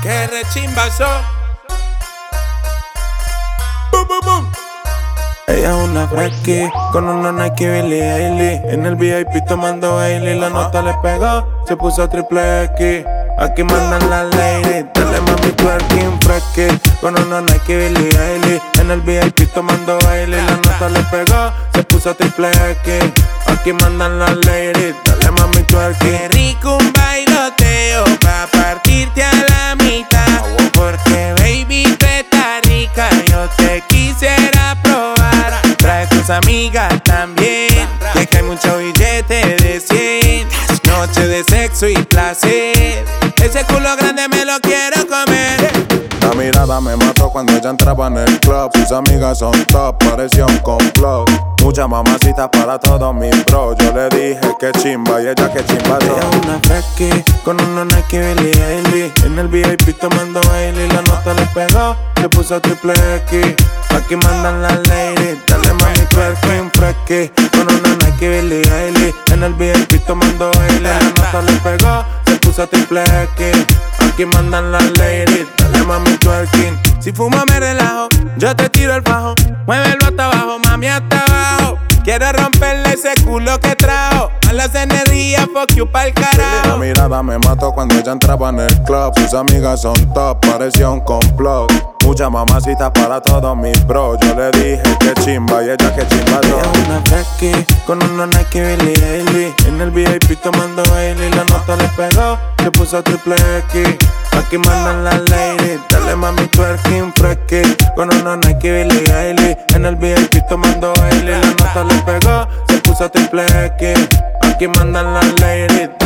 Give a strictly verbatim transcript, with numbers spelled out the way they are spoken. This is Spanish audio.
Que rechimbazo. Boom, boom, boom. Ella es una fresqui, con una Nike Billie Eilish. En el V I P tomando Bailey, la nota le pegó, se puso triple X. Aquí mandan las ladies, dale mami twerking fresqui. Con una Nike Billie Eilish. En el V I P tomando Bailey, la nota le pegó, se puso triple X. Aquí mandan las ladies, dale mami twerking. Qué rico un bailoteo pa' partirte a la mitad. Porque baby tú estás rica, yo te quisiera probar. Trae tus amigas también, que aquí hay mucho billete de cien. Noche de sexo y placer, ese culo grande me lo quiero comer. La mirada me mató cuando ella entraba en el club. Sus amigas son top, parecía un complot. Muchas mamacitas para todos mis bros. Yo le dije que chimba y ella que chimba. Ella es una fresqui, con una Nike Billie Eilish. En el V I P tomando Bailey, la nota le pegó, se puso triple X. Aquí mandan las ladies, dale mami twerking fresqui. Con una Nike Billie Eilish. En el V I P tomando Bailey, la nota le pegó, se puso triple X. Aquí mandan las ladies, dale mami twerking. Si fumo me relajo, yo te tiro el fajo. Muévelo hasta abajo, mami hasta abajo. Quiero romperle ese culo que trajo. A las energías, fuck you pa'l La carajo. mirada me mató cuando ella entraba en el club. Sus amigas son top, parecía un complot. Muchas mamacitas para todos mis bros. Yo le dije que chimba y ella que chimba. Ella es una fresqui, con una Nike Billie Eilish. En el V I P tomando Bailey, la nota le pegó, se puso triple X. Aquí mandan las ladies, dale mami twerking fresqui. Con una Nike Billie Eilish. En el V I P tomando Bailey, la nota le pegó, se puso triple X. Aquí mandan las ladies,